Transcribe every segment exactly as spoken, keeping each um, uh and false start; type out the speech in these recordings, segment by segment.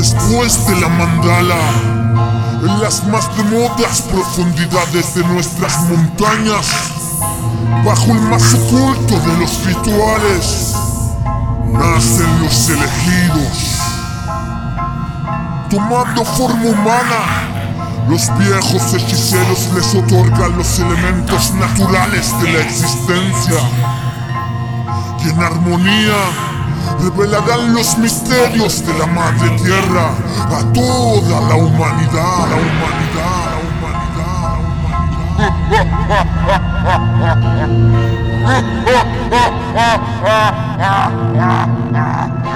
Después de la mandala, en las más remotas profundidades de nuestras montañas, bajo el más oculto de los rituales, nacen los elegidos. Tomando forma humana, los viejos hechiceros les otorgan los elementos naturales de la existencia, y en armonía revelarán los misterios de la Madre Tierra a toda la humanidad, la humanidad, la humanidad.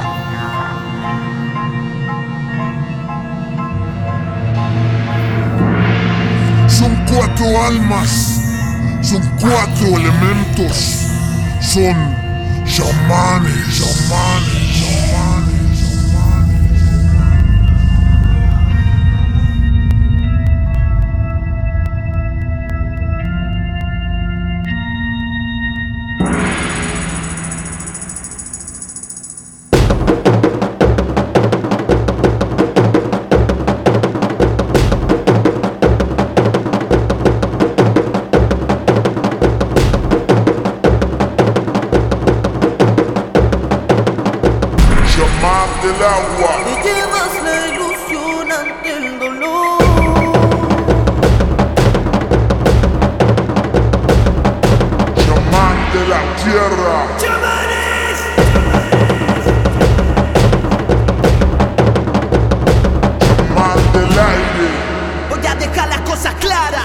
Son cuatro almas, son cuatro elementos, son chamanes, chamanes, chamanes, chamanes. Del agua, me llevas la ilusión ante el dolor. Chamán de la tierra. ¡Chamanes! Chamán del aire. Voy a dejar las cosas claras.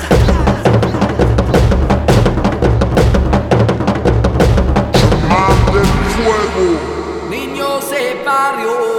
Chamán del fuego. Niños de barrio.